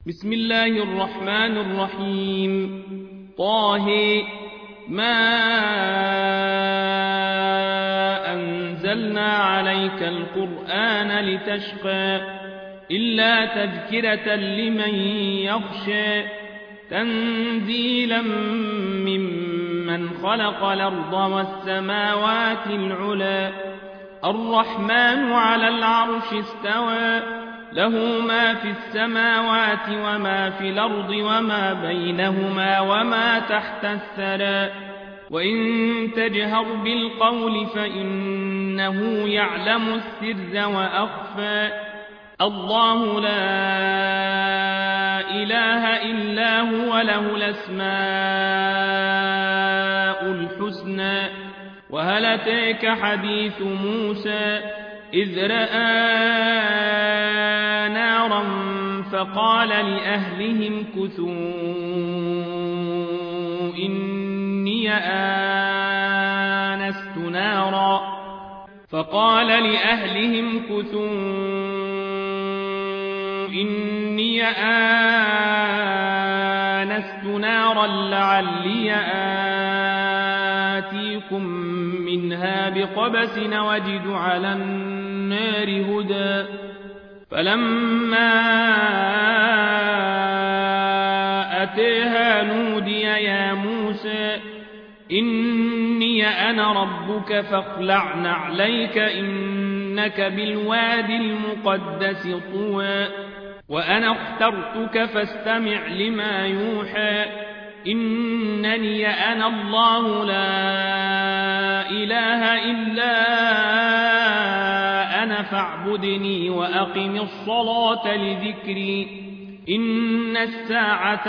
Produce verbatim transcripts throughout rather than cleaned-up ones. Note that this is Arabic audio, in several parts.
بسم الله الرحمن الرحيم. طه ما أنزلنا عليك القرآن لتشقى إلا تذكرة لمن يخشى تنزيلا ممن خلق الأرض والسماوات العلى الرحمن على العرش استوى له ما في السماوات وما في الأرض وما بينهما وما تحت الثرى وإن تجهر بالقول فإنه يعلم السر وأخفى الله لا إله إلا هو له الأسماء الحسنى وهل أتاك حديث موسى إذ رأى نارا فقال لأهلهم كثوا إني آنست نارا فقال لأهلهم كثوا إني آنست نارا لعلي آتيكم منها بقبس وجد على النار هدى فلما أتيها نودي يا موسى إني أنا ربك فاخلع نعليك إنك بالوادي المقدس طوى وأنا اخترتك فاستمع لما يوحى إنني أنا الله لا إله إلا أنا فاعبدني وأقم الصلاة لذكري إن الساعة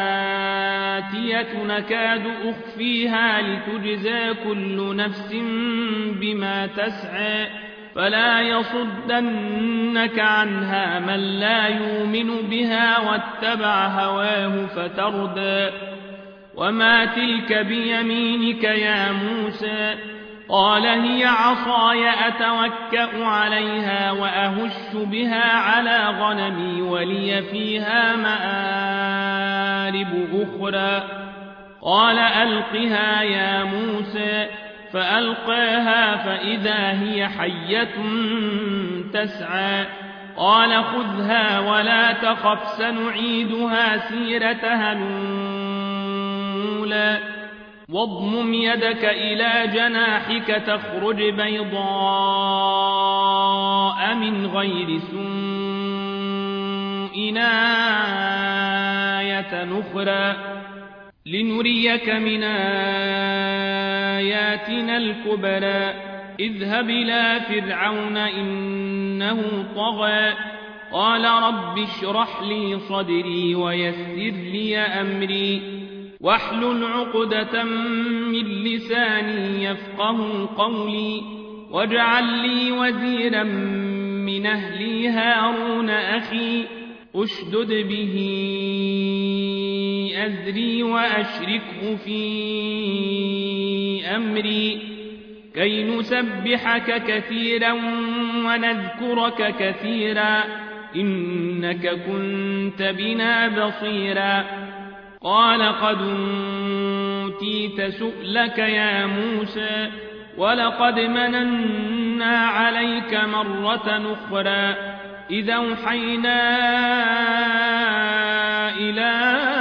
آتية نكاد أخفيها لتجزى كل نفس بما تسعى فلا يصدنك عنها من لا يؤمن بها واتبع هواه فتردى وما تلك بيمينك يا موسى قال هي عصاي أتوكأ عليها وأهش بها على غنمي ولي فيها مآرب أخرى قال ألقها يا موسى فألقاها فإذا هي حية تسعى قال خذها ولا تخف سنعيدها سيرتها الأولى واضمم يدك إلى جناحك تخرج بيضاء من غير سوء آية أخرى لنريك من آياتنا الكبرى اذهب إلى فرعون إنه طغى قال رب اشرح لي صدري ويسر لي أمري واحلل عقدة من لساني يفقه قولي واجعل لي وزيرا من أهلي هارون أخي أشدد به أزري وأشركه في أمري كي نسبحك كثيرا ونذكرك كثيرا إنك كنت بنا بصيرا قال قد أوتيت سؤلك يا موسى ولقد مننا عليك مرة أخرى إذا أوحينا إلى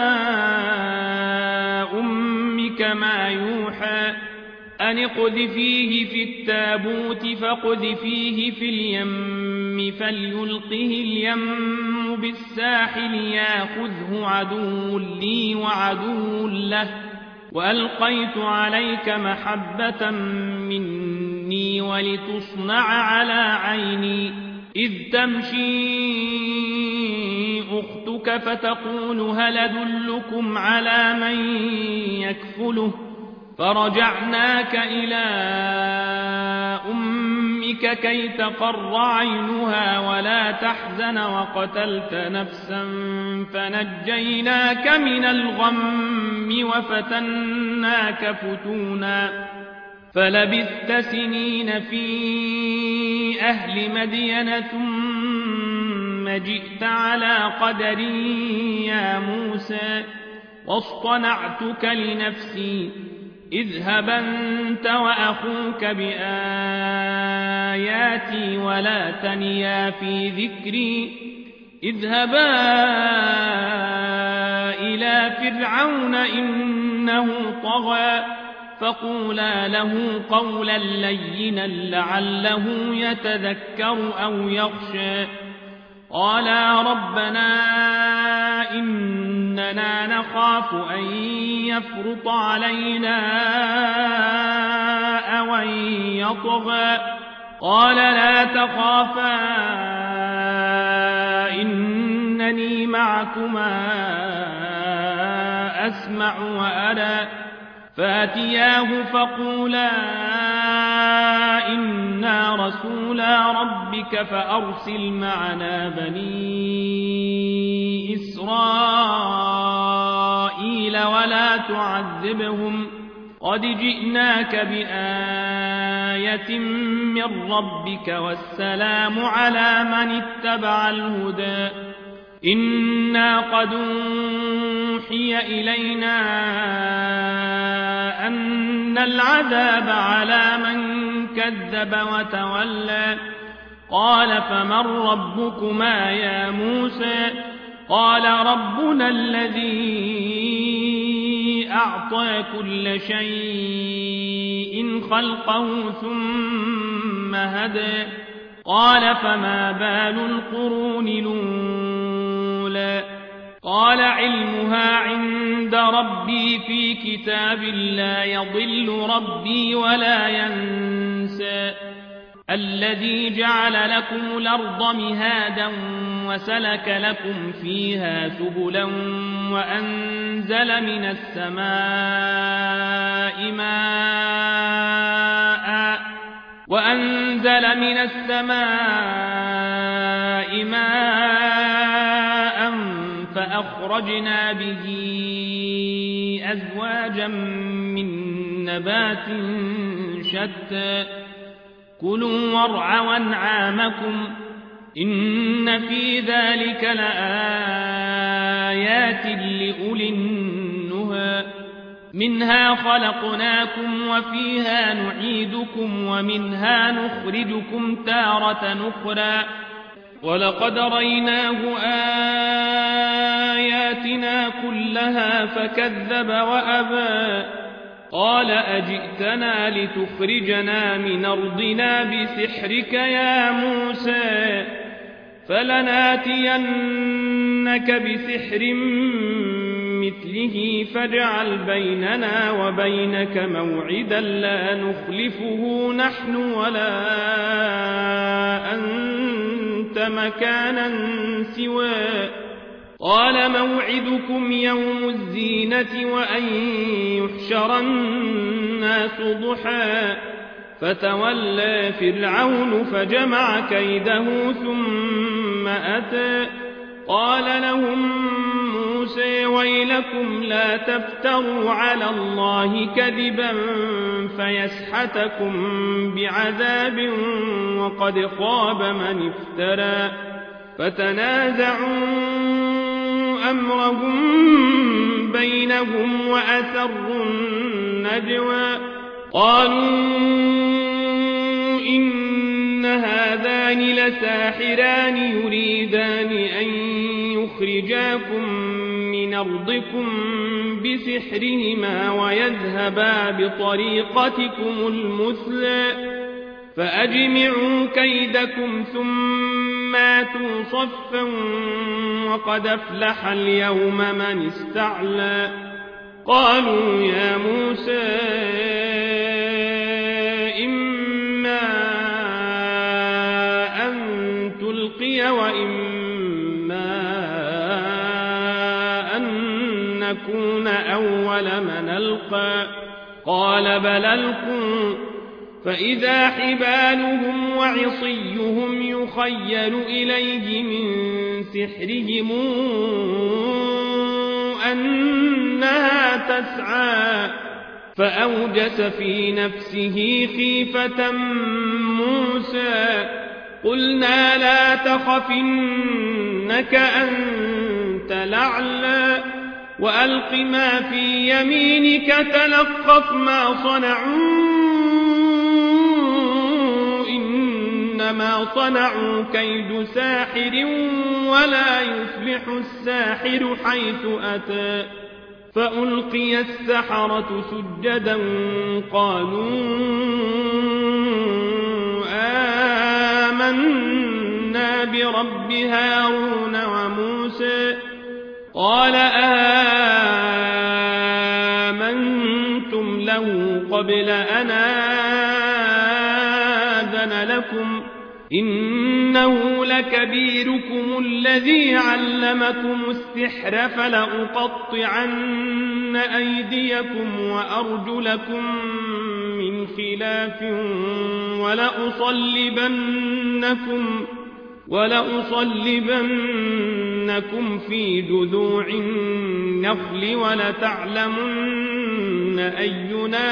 أمك ما يوحى أن اقذفيه في التابوت فاقذفيه في اليم فليلقه اليم بالساحل ياخذه عدو لي وعدو له وألقيت عليك محبة مني ولتصنع على عيني إذ تمشي أختك فتقول هل أدلكم على من يكفله فرجعناك إلى أمك كي تقر عينها ولا تحزن وقتلت نفسا فنجيناك من الغم وفتناك فتونا فلبثت سنين في أهل مدين ثم ثم جئت على قدري يا موسى واصطنعتك لنفسي اذهب أنت وأخوك بآياتي ولا تنيا في ذكري اذهبا إلى فرعون إنه طغى فقولا له قولا لينا لعله يتذكر أو يخشى قالا ربنا إننا نخاف أن يفرط علينا أو أن يطغى قال لا تخافا إنني معكما أسمع وأرى فاتياه فقولا إنا رسولا ربك فأرسل معنا بني إسرائيل ولا تعذبهم قد جئناك بآية من ربك والسلام على من اتبع الهدى إنا قد أوحي إلينا أن العذاب على من كذب وتولى قال فمن ربكما يا موسى قال ربنا الذي أعطى كل شيء خلقه ثم هدى قال فما بال القرون الأولى قال علمها عند ربي في كتاب لا يضل ربي ولا ينسى الذي جعل لكم الأرض مهادا وسلك لكم فيها سبلا وأنزل من السماء ماء وأنزل من السماء ماء فأخرجنا به أزواجا من نبات شتى كلوا وارعوا أنعامكم إن في ذلك لآيات لأولي النهى منها خلقناكم وفيها نعيدكم ومنها نخرجكم تارة أخرى ولقد ريناه آياتنا كلها فكذب وأبى قال أجئتنا لتخرجنا من أرضنا بسحرك يا موسى فلناتينك بسحر مثله فاجعل بيننا وبينك موعدا لا نخلفه نحن ولا أنت مكانا سواه قال موعدكم يوم الزينة وأن يحشر الناس ضحى فتولى فرعون فجمع كيده ثم أتى قال لهم موسى ويلكم لا تفتروا على الله كذبا فيسحتكم بعذاب وقد خاب من افترى فتنازعوا أمرهم بينهم وأسروا النجوى قالوا إن هذان لساحران يريدان أن يخرجاكم من أرضكم بسحرهما ويذهبا بطريقتكم المثلى فأجمعوا كيدكم ثم آتوا صفا وقد أفلح اليوم من استعلى قالوا يا موسى إما أن تلقي وإما أن نكون أول من ألقى قال بل ألقوا فإذا حبالهم وعصيهم يخيل إليه من سحرهم أنها تسعى فأوجس في نفسه خيفة موسى قلنا لا تخف إنك أنت الأعلى وألق ما في يمينك تلقف ما صنعوا إنما صنعوا كيد ساحر ولا يفلح الساحر حيث أتى فألقي السحرة سجدا قالوا آمنا برب هارون وموسى قال آمنتم له قبل أن آذن لكم إنه لكبيركم الذي علمكم السحر فلأقطعن أيديكم وأرجلكم من خلاف ولأصلبنكم ولأصلبنكم في جذوع النخل ولتعلمن أينا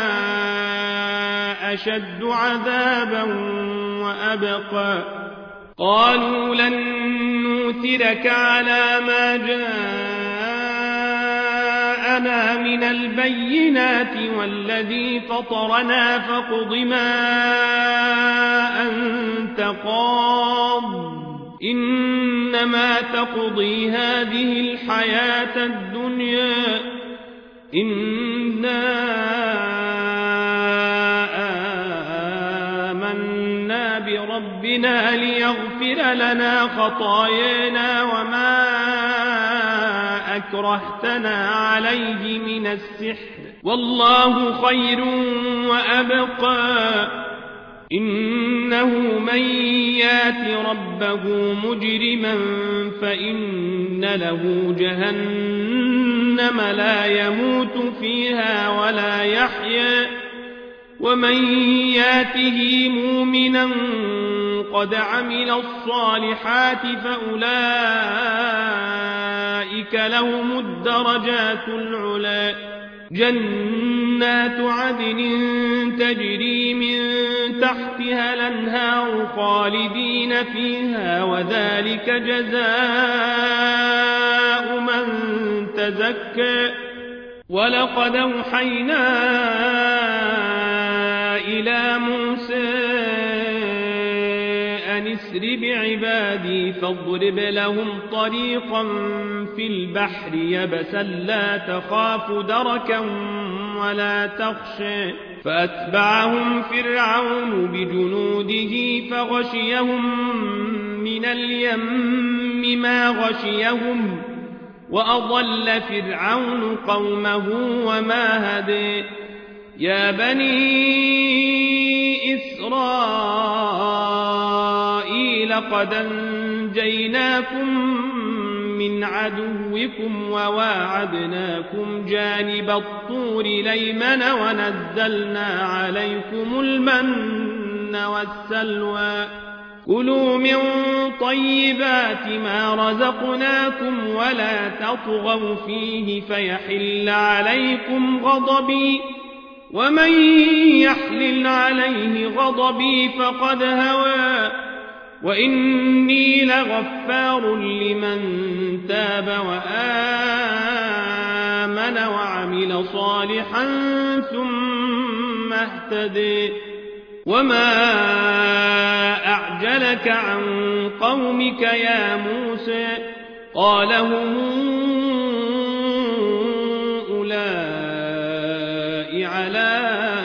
أشد عذابا وأبقى قالوا لن نؤثرك على ما جاءنا من البينات والذي فطرنا فاقض ما أنت قاض إنما تقضي هذه الحياة الدنيا إنا آمنا بربنا ليغفر لنا خطايانا وما أكرهتنا عليه من السحر والله خير وأبقى إنه من يات ربه مجرما فإن له جهنم لا يموت فيها ولا يحيا ومن ياته مؤمنا قد عمل الصالحات فأولئك لهم الدرجات العلى جنات عدن تجري من تحتها الأنهار خالدين فيها وذلك جزاء من تزكى ولقد أوحينا إلى موسى أن اسر بعبادي فاضرب لهم طريقا في البحر يبسا لا تخاف دركا ولا تخشى فأتبعهم فرعون بجنوده فغشيهم من اليم ما غشيهم وأضل فرعون قومه وما هدي يا بني إسرائيل قد أنجيناكم من عدوكم وواعدناكم جانب الطور الأيمن ونزلنا عليكم المن والسلوى كلوا من طيبات ما رزقناكم ولا تطغوا فيه فيحل عليكم غضبي ومن يحلل عليه غضبي فقد هوى وإني لغفار لمن تاب وآمن وعمل صالحا ثم اهتدي وما أعجلك عن قومك يا موسى قال هم أولئك على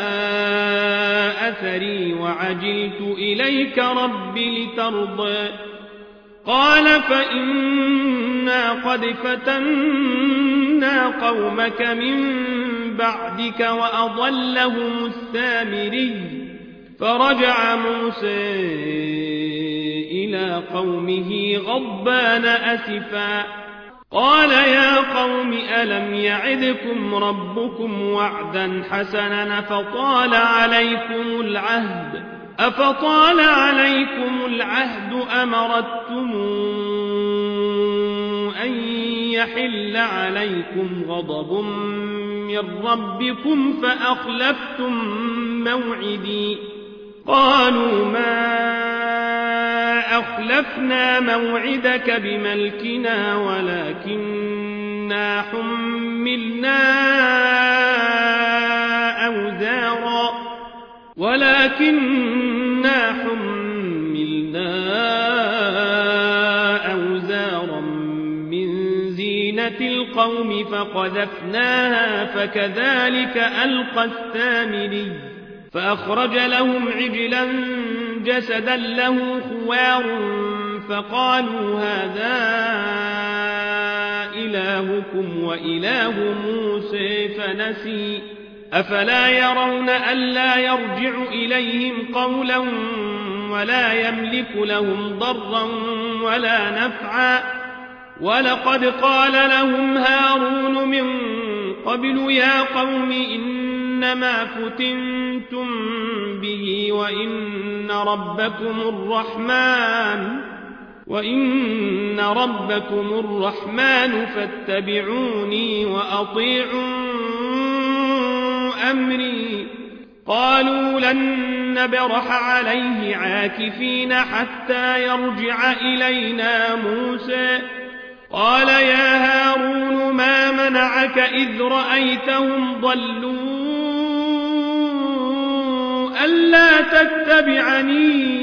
أثري وعجلت إليك رب لترضى قال فإنا قد فتنا قومك من بعدك وأضلهم السامري فرجع موسى إلى قومه غضبان أسفا قال يا قوم ألم يعدكم ربكم وعدا حسنا فطال عليكم العهد أفطال عليكم العهد أمرتم أن يحل عليكم غضب من ربكم فأخلفتم موعدي قالوا ما أخلفنا موعدك بملكنا ولكننا حملنا أوزارا ولكننا حملنا أوزارا من زينة القوم فقذفناها فكذلك ألقى السامري فأخرج لهم عجلا جسدا له خوار فقالوا هذا إلهكم وإله موسى فنسي أفلا يرون ألا يرجع إليهم قولا ولا يملك لهم ضرا ولا نفعا ولقد قال لهم هارون من قبل يا قوم إنما فتنتم به وإن ربكم الرحمن وإن ربكم الرحمن فاتبعوني وأطيعوا أمري قالوا لن نبرح عليه عاكفين حتى يرجع إلينا موسى قال يا هارون ما منعك إذ رأيتهم ضلوا ألا تتبعني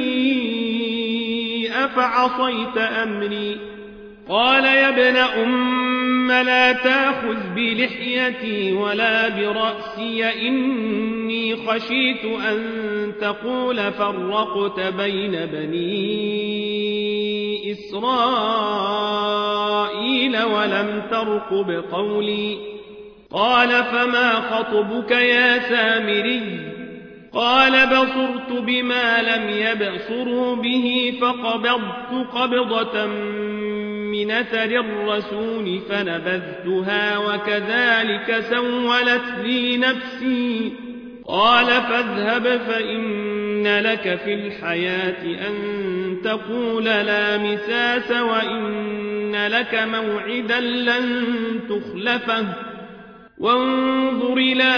أفعصيت أمري قال يا ابن أم لا تأخذ بلحيتي ولا برأسي إني خشيت أن تقول فرقت بين بني إسرائيل ولم ترقب قولي قال فما خطبك يا سامري قال بصرت بما لم يبصروا به فقبضت قبضة من أثر الرسول فنبذتها وكذلك سولت لي نفسي قال فاذهب فإن لك في الحياة أن تقول لا مساس وإن لك موعدا لن تخلفه وانظر إلى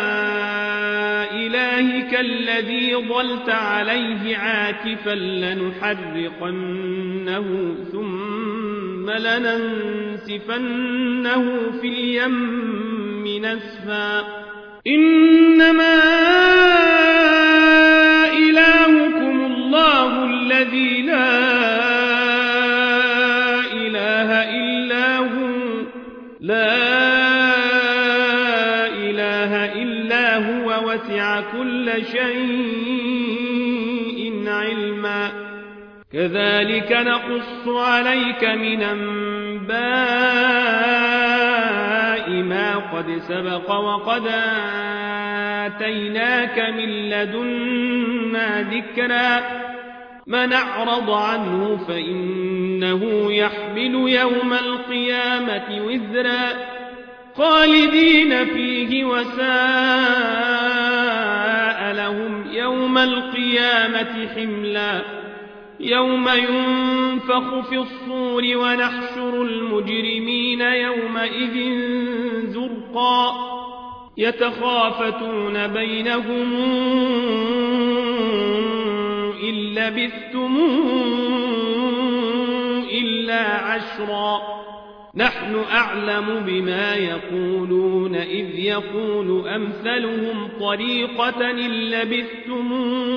إلهك الذي ظلت عليه عاكفا لنحرقنه ثم لننسفنه في اليم نسفا إنما إلهكم الله الذي لا إله إلا هو لا وسع كل شيء علما كذلك نقص عليك من أنباء ما قد سبق وقد آتيناك من لدنا ذكرا من أعرض عنه فإنه يحمل يوم القيامة وزرا خالدين فيه وساء لهم يوم القيامة حملا يوم ينفخ في الصور ونحشر المجرمين يومئذ زرقا يتخافتون بينهم إن لبثتم إلا عشرا نحن أعلم بما يقولون إذ يقول أمثلهم طريقة إن لبثتم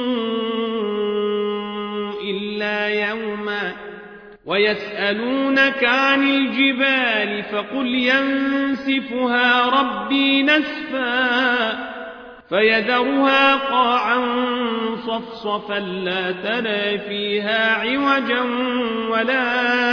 إلا يوما ويسألونك عن الجبال فقل ينسفها ربي نسفا فيذرها قاعا صفصفا لا ترى فيها عوجا ولا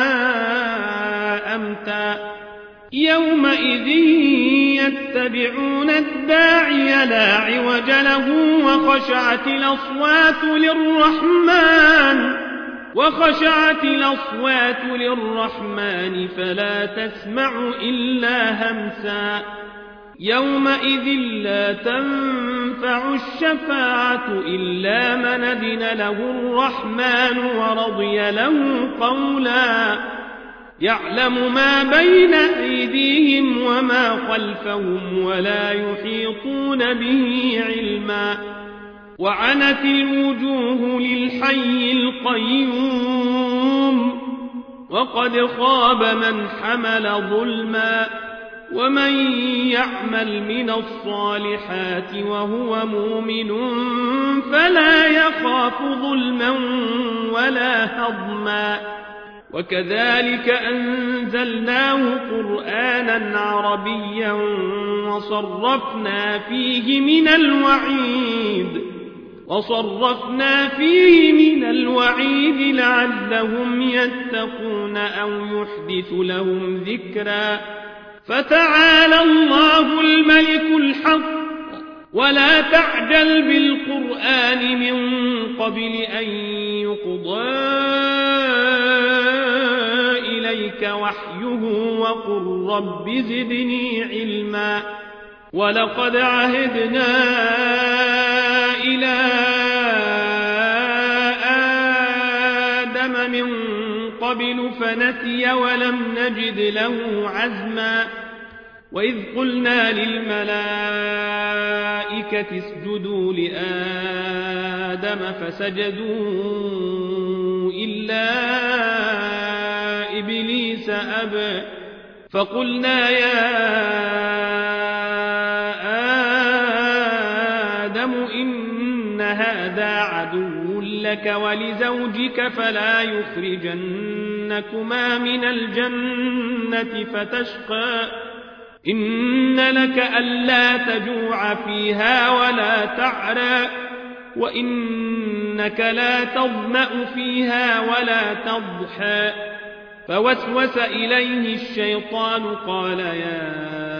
أمتا يومئذ يتبعون الداعي لا عوج له وخشعت الأصوات للرحمن وخشعت الأصوات للرحمن فلا تسمع إلا همسا يومئذ لا تنفع الشفاعة إلا من أذن له الرحمن ورضي له قولا يعلم ما بين أيديهم وما خلفهم ولا يحيطون به علما وعنت الوجوه للحي القيوم وقد خاب من حمل ظلما ومن يعمل من الصالحات وهو مؤمن فلا يخاف ظلما ولا هضما وكذلك أنزلناه قرآنا عربيا وصرفنا فيه من الوعيد وصرفنا فيه من الوعيد لعلهم يتقون أو يحدث لهم ذكرا فتعالى الله الملك الحق ولا تعجل بالقرآن من قبل أن يقضى إليك وحيه وقل رب زدني علما ولقد عهدنا إلى آدم من قبل فنسي ولم نجد له عزما وإذ قلنا للملائكة اسجدوا لآدم فسجدوا إلا إبليس أبى فقلنا يا آدم إن هذا عدو لك ولزوجك فلا يخرجنكما من الجنة فتشقى إن لك ألا تجوع فيها ولا تعرى وإنك لا تظمأ فيها ولا تضحى فوسوس إليه الشيطان قال يا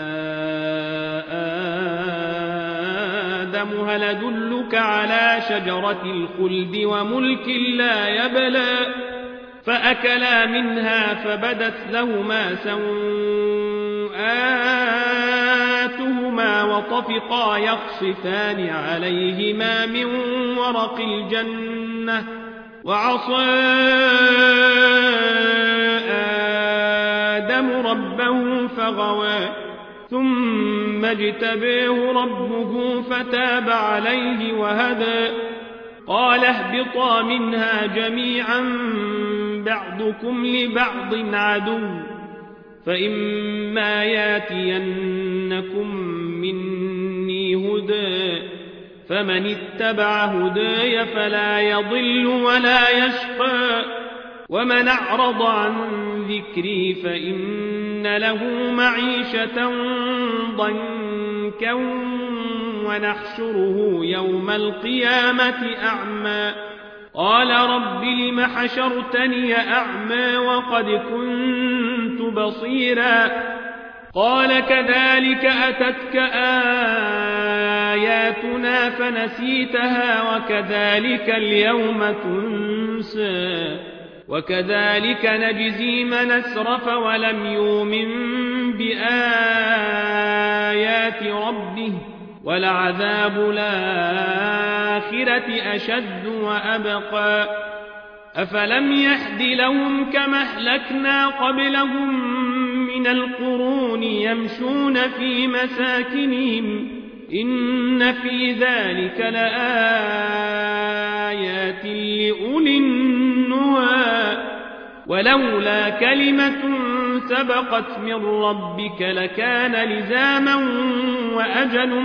آدم هل أدلك على شجرة الخلد وملك لا يبلى فأكلا منها فبدت لهما سوآتهما وطفقا يخصفان عليهما من ورق الجنة وعصى آدم ربه فغوى ثم اجتبيه ربه فتاب عليه وهدى قال اهبطا منها جميعا بعضكم لبعض عدو فإما ياتينكم مني هدى فمن اتبع هداي فلا يضل ولا يشقى ومن أعرض عن ذكري فإن له معيشة ضنكا ونحشره يوم القيامة أعمى قال رب لم حشرتني أعمى وقد كنت بصيرا قال كذلك أتتك آياتنا فنسيتها وكذلك اليوم تنسى وكذلك نجزي من أسرف ولم يؤمن بآيات ربه ولعذاب الآخرة أشد وأبقى أفلم يهد لهم كما أهلكنا قبلهم من القرون يمشون في مساكنهم إن في ذلك لآيات لأولي النهى ولولا كلمة سبقت من ربك لكان لزاما وأجل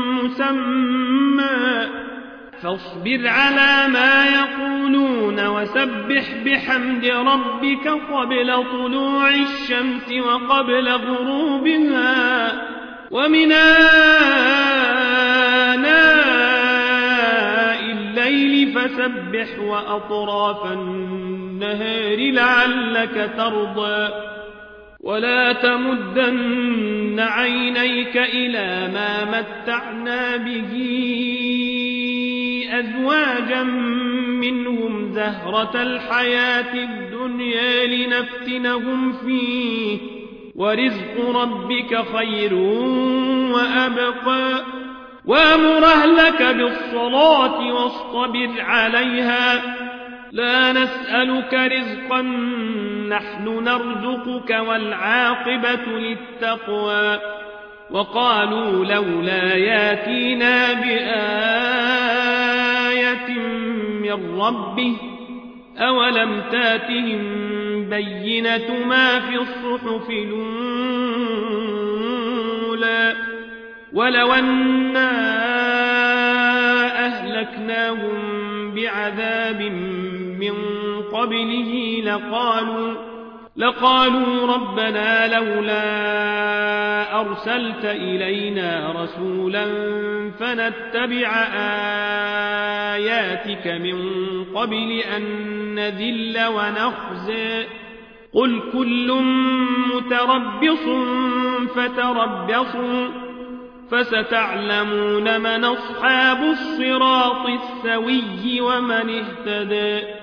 مسمى فاصبر على ما يقولون وسبح بحمد ربك قبل طلوع الشمس وقبل غروبها ومن آناء الليل فسبح وأطراف النهار لعلك ترضى ولا تمدن عينيك إلى ما متعنا به أزواجا منهم زهرة الحياة الدنيا لنفتنهم فيه ورزق ربك خير وأبقى وأمر أهلك بالصلاة واصطبر عليها لا نسألك رزقا نحن نرزقك والعاقبة للتقوى وقالوا لولا ياتينا بآية من ربه أولم تاتهم بينة ما في الصحف الأولى ولو أنا أهلكناهم بعذاب من قبله لقالوا, لقالوا ربنا لولا أرسلت إلينا رسولا فنتبع آياتك من قبل أن نذل ونخزى قل كل متربص فتربصوا فستعلمون من أصحاب الصراط السوي ومن اهتدى.